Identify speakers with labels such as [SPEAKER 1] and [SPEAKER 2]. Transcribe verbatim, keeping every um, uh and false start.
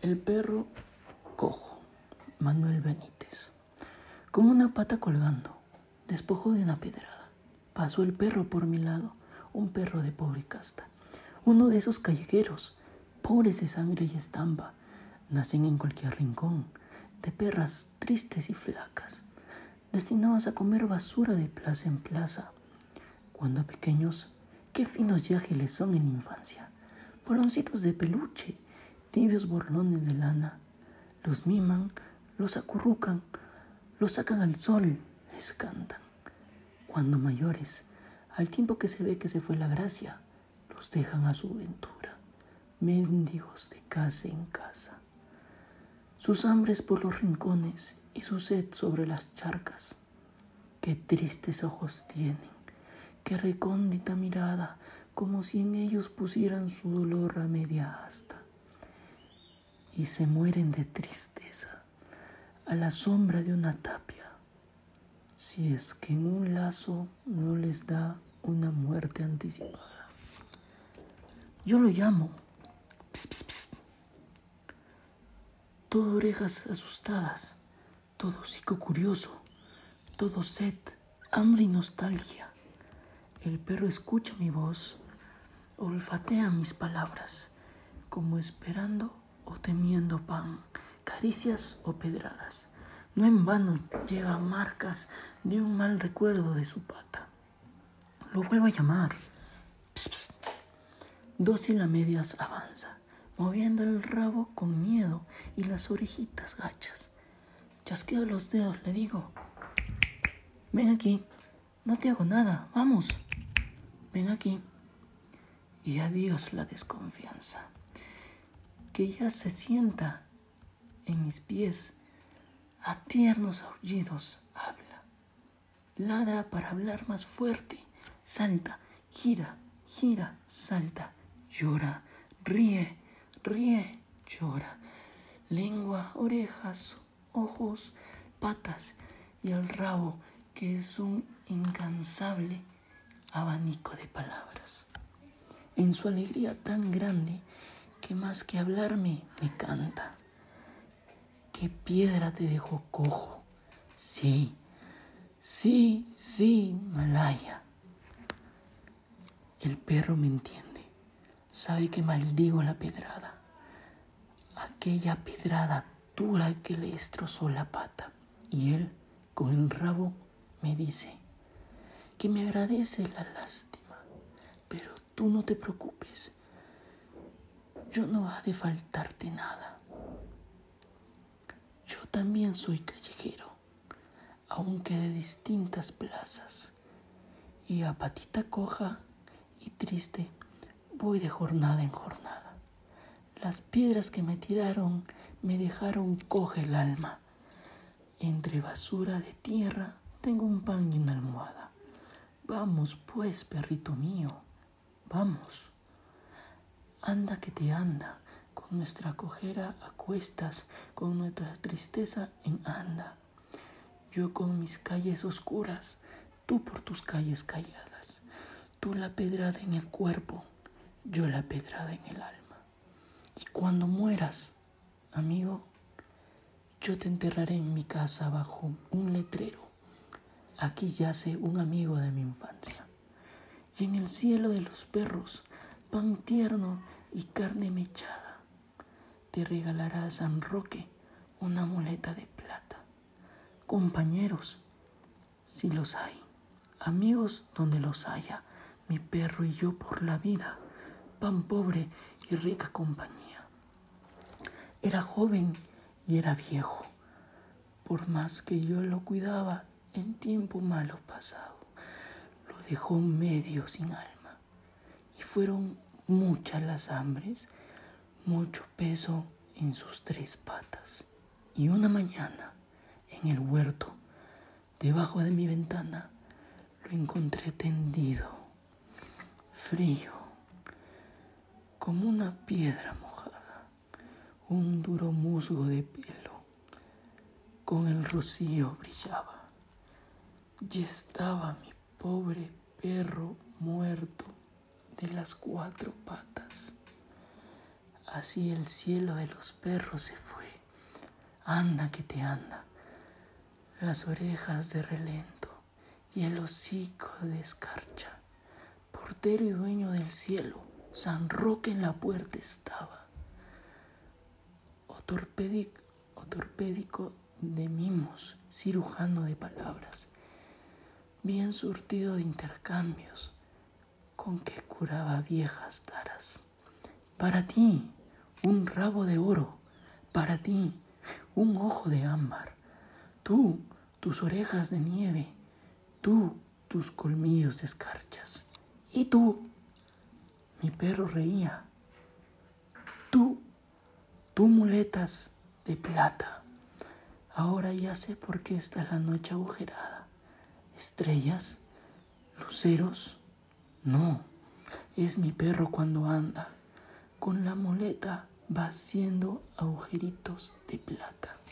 [SPEAKER 1] El perro cojo, Manuel Benítez. Con una pata colgando, despojo de una pedrada. Pasó el perro por mi lado, un perro de pobre casta. Uno de esos callejeros, pobres de sangre y estampa, nacen en cualquier rincón, de perras tristes y flacas, destinados a comer basura de plaza en plaza. Cuando pequeños, qué finos y ágiles son en la infancia. Boloncitos de peluche, tibios borlones de lana. Los miman, los acurrucan, los sacan al sol, les cantan. Cuando mayores, al tiempo que se ve que se fue la gracia, los dejan a su ventura, mendigos de casa en casa. Sus hambres por los rincones y su sed sobre las charcas. Qué tristes ojos tienen, qué recóndita mirada, como si en ellos pusieran su dolor a media asta. Y se mueren de tristeza a la sombra de una tapia, si es que en un lazo no les da una muerte anticipada. Yo lo llamo pss, pss, pss. Todo orejas asustadas, todo hocico curioso, todo sed, hambre y nostalgia. El perro escucha mi voz, olfatea mis palabras, como esperando o temiendo pan, caricias o pedradas. No en vano lleva marcas de un mal recuerdo de su pata. Lo vuelvo a llamar. Pss, pss. Dócil a medias avanza, moviendo el rabo con miedo y las orejitas gachas. Chasqueo los dedos, le digo: ven aquí, no te hago nada, vamos, ven aquí. Y adiós la desconfianza, que ya se sienta en mis pies. A tiernos aullidos habla, ladra para hablar más fuerte, salta, gira, gira, salta, llora, ríe, ríe, llora, lengua, orejas, ojos, patas y el rabo, que es un incansable abanico de palabras. En su alegría tan grande que más que hablarme me canta. ¿Qué piedra te dejó cojo? Sí, sí, sí, Malaya. El perro me entiende, sabe que maldigo la pedrada, aquella pedrada dura que le destrozó la pata. Y él, con el rabo, me dice que me agradece la lástima, pero tú no te preocupes, yo no ha de faltarte nada. Yo también soy callejero, aunque de distintas plazas, y a patita coja y triste voy de jornada en jornada. Las piedras que me tiraron me dejaron coja el alma. Entre basura de tierra tengo un pan y una almohada. Vamos pues, perrito mío, vamos. Anda que te anda, con nuestra cojera a cuestas, con nuestra tristeza en anda. Yo con mis calles oscuras, tú por tus calles calladas. Tú la pedrada en el cuerpo, yo la pedrada en el alma. Y cuando mueras, amigo, yo te enterraré en mi casa bajo un letrero. Aquí yace un amigo de mi infancia. Y en el cielo de los perros, pan tierno y carne mechada, te regalará San Roque una muleta de plata. Compañeros, si los hay, amigos donde los haya, mi perro y yo por la vida, pan pobre y rica compañía. Era joven y era viejo, por más que yo lo cuidaba en tiempo malo pasado, lo dejó medio sin alma, y fueron muchas las hambres, mucho peso en sus tres patas. Y una mañana, en el huerto, debajo de mi ventana, lo encontré tendido, frío, como una piedra mojada, un duro musgo de pelo, con el rocío brillaba. Y estaba mi pobre perro muerto de las cuatro patas. Así el cielo de los perros se fue. Anda que te anda. Las orejas de relento y el hocico de escarcha. Portero y dueño del cielo, San Roque en la puerta estaba. Ortopédico, ortopédico de mimos, cirujano de palabras, bien surtido de intercambios, con que curaba viejas taras. Para ti, un rabo de oro, para ti, un ojo de ámbar, tú, tus orejas de nieve, tú, tus colmillos de escarchas, y tú, mi perro reía, tú, tú muletas de plata. Ahora ya sé por qué está la noche agujerada. ¿Estrellas? ¿Luceros? No, es mi perro cuando anda. Con la muleta va haciendo agujeritos de plata.